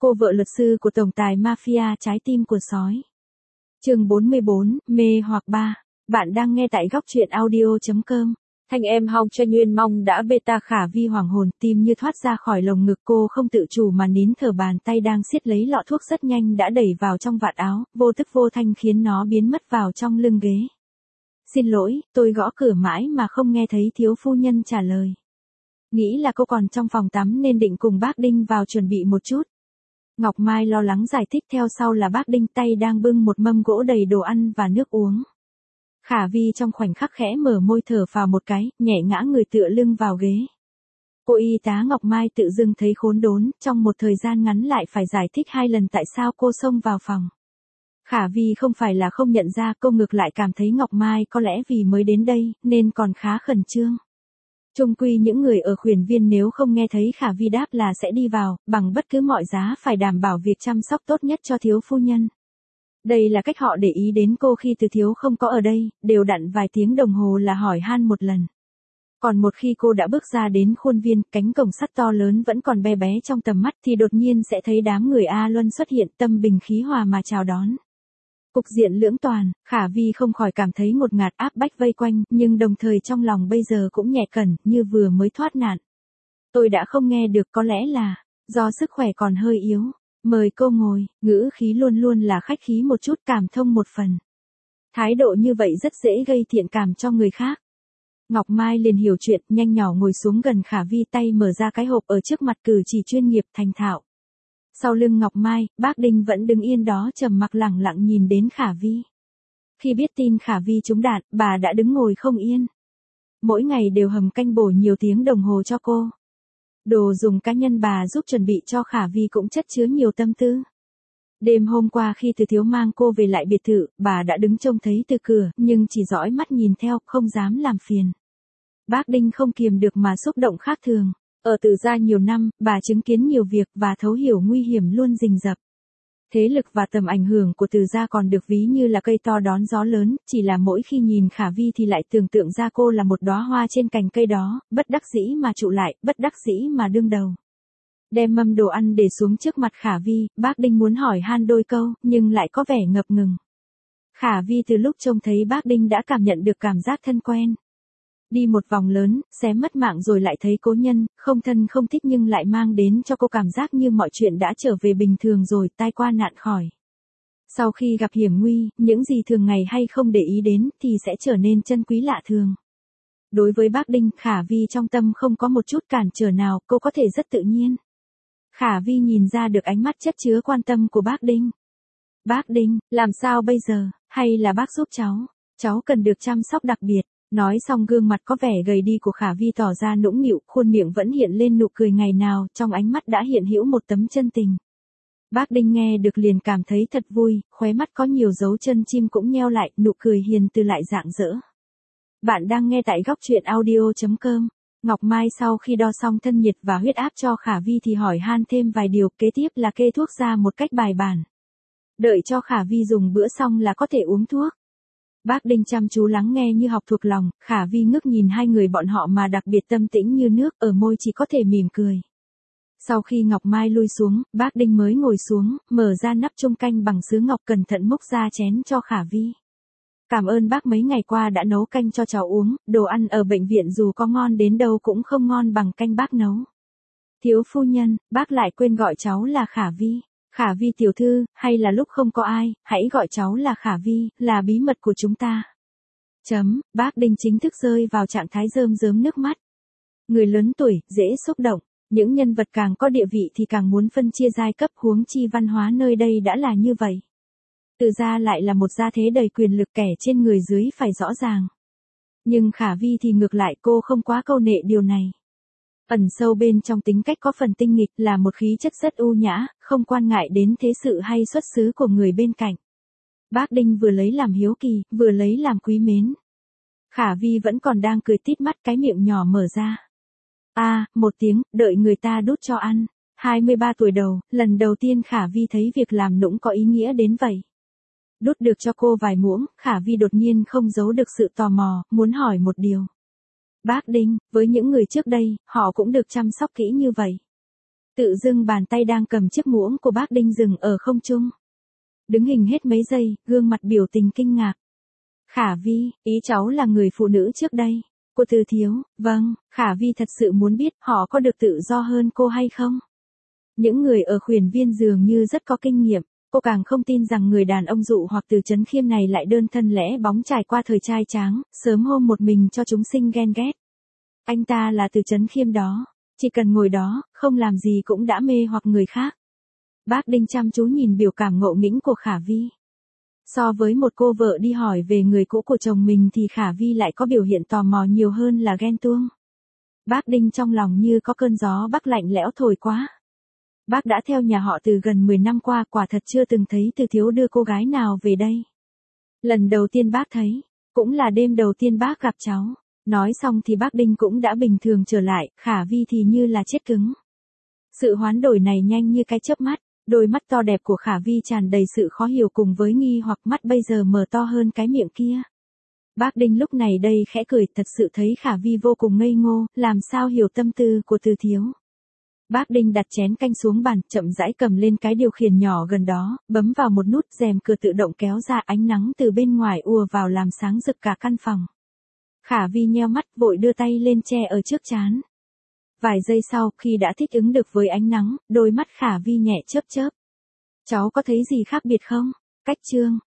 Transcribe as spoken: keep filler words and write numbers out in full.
Cô vợ luật sư của tổng tài mafia trái tim của sói. Chương bốn mươi bốn, mê hoặc ba. Bạn đang nghe tại góc truyện audio chấm com. Thanh em Hong Cho Nguyên Mong đã beta Khả Vi hoàng hồn, tim như thoát ra khỏi lồng ngực, cô không tự chủ mà nín thở, bàn tay đang siết lấy lọ thuốc rất nhanh đã đẩy vào trong vạt áo, vô thức vô thanh khiến nó biến mất vào trong lưng ghế. Xin lỗi, tôi gõ cửa mãi mà không nghe thấy thiếu phu nhân trả lời. Nghĩ là cô còn trong phòng tắm nên định cùng bác Đinh vào chuẩn bị một chút. Ngọc Mai lo lắng giải thích, theo sau là bác Đinh tay đang bưng một mâm gỗ đầy đồ ăn và nước uống. Khả Vi trong khoảnh khắc khẽ mở môi thở phào một cái, nhẹ ngã người tựa lưng vào ghế. Cô y tá Ngọc Mai tự dưng thấy khốn đốn, trong một thời gian ngắn lại phải giải thích hai lần tại sao cô xông vào phòng. Khả Vi không phải là không nhận ra, cô ngược lại cảm thấy Ngọc Mai có lẽ vì mới đến đây, nên còn khá khẩn trương. Chung quy những người ở Khuyển Viên nếu không nghe thấy Khả Vi đáp là sẽ đi vào, bằng bất cứ mọi giá phải đảm bảo việc chăm sóc tốt nhất cho thiếu phu nhân. Đây là cách họ để ý đến cô khi Từ Thiếu không có ở đây, đều đặn vài tiếng đồng hồ là hỏi han một lần. Còn một khi cô đã bước ra đến khuôn viên, cánh cổng sắt to lớn vẫn còn bé bé trong tầm mắt thì đột nhiên sẽ thấy đám người A Luân xuất hiện, tâm bình khí hòa mà chào đón. Cục diện lưỡng toàn, Khả Vi không khỏi cảm thấy ngột ngạt áp bách vây quanh, nhưng đồng thời trong lòng bây giờ cũng nhẹ cẩn, như vừa mới thoát nạn. Tôi đã không nghe được, có lẽ là do sức khỏe còn hơi yếu. Mời cô ngồi, ngữ khí luôn luôn là khách khí một chút, cảm thông một phần. Thái độ như vậy rất dễ gây thiện cảm cho người khác. Ngọc Mai liền hiểu chuyện, nhanh nhỏ ngồi xuống gần Khả Vi, tay mở ra cái hộp ở trước mặt, cử chỉ chuyên nghiệp thành thạo. Sau lưng Ngọc Mai, bác Đinh vẫn đứng yên đó trầm mặc lẳng lặng nhìn đến Khả Vi. Khi biết tin Khả Vi trúng đạn, bà đã đứng ngồi không yên. Mỗi ngày đều hầm canh bổ nhiều tiếng đồng hồ cho cô. Đồ dùng cá nhân bà giúp chuẩn bị cho Khả Vi cũng chất chứa nhiều tâm tư. Đêm hôm qua khi Từ Thiếu mang cô về lại biệt thự, bà đã đứng trông thấy từ cửa, nhưng chỉ dõi mắt nhìn theo, không dám làm phiền. Bác Đinh không kiềm được mà xúc động khác thường. Ở Từ gia nhiều năm, bà chứng kiến nhiều việc và thấu hiểu nguy hiểm luôn rình rập. Thế lực và tầm ảnh hưởng của Từ gia còn được ví như là cây to đón gió lớn, chỉ là mỗi khi nhìn Khả Vi thì lại tưởng tượng ra cô là một đóa hoa trên cành cây đó, bất đắc dĩ mà trụ lại, bất đắc dĩ mà đương đầu. Đem mâm đồ ăn để xuống trước mặt Khả Vi, bác Đinh muốn hỏi han đôi câu, nhưng lại có vẻ ngập ngừng. Khả Vi từ lúc trông thấy bác Đinh đã cảm nhận được cảm giác thân quen. Đi một vòng lớn, xé mất mạng rồi lại thấy cố nhân, không thân không thích nhưng lại mang đến cho cô cảm giác như mọi chuyện đã trở về bình thường rồi, tai qua nạn khỏi. Sau khi gặp hiểm nguy, những gì thường ngày hay không để ý đến thì sẽ trở nên chân quý lạ thường. Đối với bác Đinh, Khả Vi trong tâm không có một chút cản trở nào, cô có thể rất tự nhiên. Khả Vi nhìn ra được ánh mắt chất chứa quan tâm của bác Đinh. Bác Đinh, làm sao bây giờ, hay là bác giúp cháu, cháu cần được chăm sóc đặc biệt. Nói xong gương mặt có vẻ gầy đi của Khả Vi tỏ ra nũng nịu, khuôn miệng vẫn hiện lên nụ cười ngày nào, trong ánh mắt đã hiện hữu một tấm chân tình. Bác Đinh nghe được liền cảm thấy thật vui, khóe mắt có nhiều dấu chân chim cũng nheo lại, nụ cười hiền từ lại rạng rỡ. Bạn đang nghe tại góc truyện audio chấm com. Ngọc Mai sau khi đo xong thân nhiệt và huyết áp cho Khả Vi thì hỏi han thêm vài điều, kế tiếp là kê thuốc ra một cách bài bản. Đợi cho Khả Vi dùng bữa xong là có thể uống thuốc. Bác Đinh chăm chú lắng nghe như học thuộc lòng, Khả Vi ngước nhìn hai người bọn họ mà đặc biệt tâm tĩnh như nước, ở môi chỉ có thể mỉm cười. Sau khi Ngọc Mai lui xuống, bác Đinh mới ngồi xuống, mở ra nắp chung canh bằng sứ ngọc, cẩn thận múc ra chén cho Khả Vi. Cảm ơn bác mấy ngày qua đã nấu canh cho cháu uống, đồ ăn ở bệnh viện dù có ngon đến đâu cũng không ngon bằng canh bác nấu. Thiếu phu nhân, bác lại quên gọi cháu là Khả Vi. Khả Vi tiểu thư, hay là lúc không có ai, hãy gọi cháu là Khả Vi, là bí mật của chúng ta. Chấm, bác Đinh chính thức rơi vào trạng thái rơm rớm nước mắt. Người lớn tuổi, dễ xúc động, những nhân vật càng có địa vị thì càng muốn phân chia giai cấp, huống chi văn hóa nơi đây đã là như vậy. Từ gia lại là một gia thế đầy quyền lực, kẻ trên người dưới phải rõ ràng. Nhưng Khả Vi thì ngược lại, cô không quá câu nệ điều này. Ẩn sâu bên trong tính cách có phần tinh nghịch, là một khí chất rất ưu nhã, không quan ngại đến thế sự hay xuất xứ của người bên cạnh. Bác Đinh vừa lấy làm hiếu kỳ, vừa lấy làm quý mến. Khả Vi vẫn còn đang cười tít mắt, cái miệng nhỏ mở ra. A, à, một tiếng, đợi người ta đút cho ăn. hai mươi ba tuổi đầu, lần đầu tiên Khả Vi thấy việc làm nũng có ý nghĩa đến vậy. Đút được cho cô vài muỗng, Khả Vi đột nhiên không giấu được sự tò mò, muốn hỏi một điều. Bác Đinh, với những người trước đây, họ cũng được chăm sóc kỹ như vậy. Tự dưng bàn tay đang cầm chiếc muỗng của bác Đinh dừng ở không trung. Đứng hình hết mấy giây, gương mặt biểu tình kinh ngạc. Khả Vi, ý cháu là người phụ nữ trước đây. Cô Từ Thiếu, vâng, Khả Vi thật sự muốn biết họ có được tự do hơn cô hay không? Những người ở Khuyển Viên dường như rất có kinh nghiệm, cô càng không tin rằng người đàn ông dụ hoặc Từ Chấn Khiêm này lại đơn thân lẽ bóng trải qua thời trai tráng, sớm hôm một mình cho chúng sinh ghen ghét. Anh ta là Từ Chấn Khiêm đó, chỉ cần ngồi đó, không làm gì cũng đã mê hoặc người khác. Bác Đinh chăm chú nhìn biểu cảm ngộ nghĩnh của Khả Vi. So với một cô vợ đi hỏi về người cũ của chồng mình thì Khả Vi lại có biểu hiện tò mò nhiều hơn là ghen tuông. Bác Đinh trong lòng như có cơn gió bắc lạnh lẽo thổi quá. Bác đã theo nhà họ Từ gần mười năm qua, quả thật chưa từng thấy Từ Thiếu đưa cô gái nào về đây. Lần đầu tiên bác thấy, cũng là đêm đầu tiên bác gặp cháu. Nói xong thì bác Đinh cũng đã bình thường trở lại, Khả Vi thì như là chết cứng. Sự hoán đổi này nhanh như cái chớp mắt, đôi mắt to đẹp của Khả Vi tràn đầy sự khó hiểu cùng với nghi hoặc, mắt bây giờ mở to hơn cái miệng kia. Bác Đinh lúc này đây khẽ cười, thật sự thấy Khả Vi vô cùng ngây ngô, làm sao hiểu tâm tư của Từ Thiếu. Bác Đinh đặt chén canh xuống bàn, chậm rãi cầm lên cái điều khiển nhỏ gần đó, bấm vào một nút, rèm cửa tự động kéo ra, ánh nắng từ bên ngoài ùa vào làm sáng rực cả căn phòng. Khả Vi nheo mắt, vội đưa tay lên che ở trước trán. Vài giây sau, khi đã thích ứng được với ánh nắng, đôi mắt Khả Vi nhẹ chớp chớp. Cháu có thấy gì khác biệt không? Cách trương,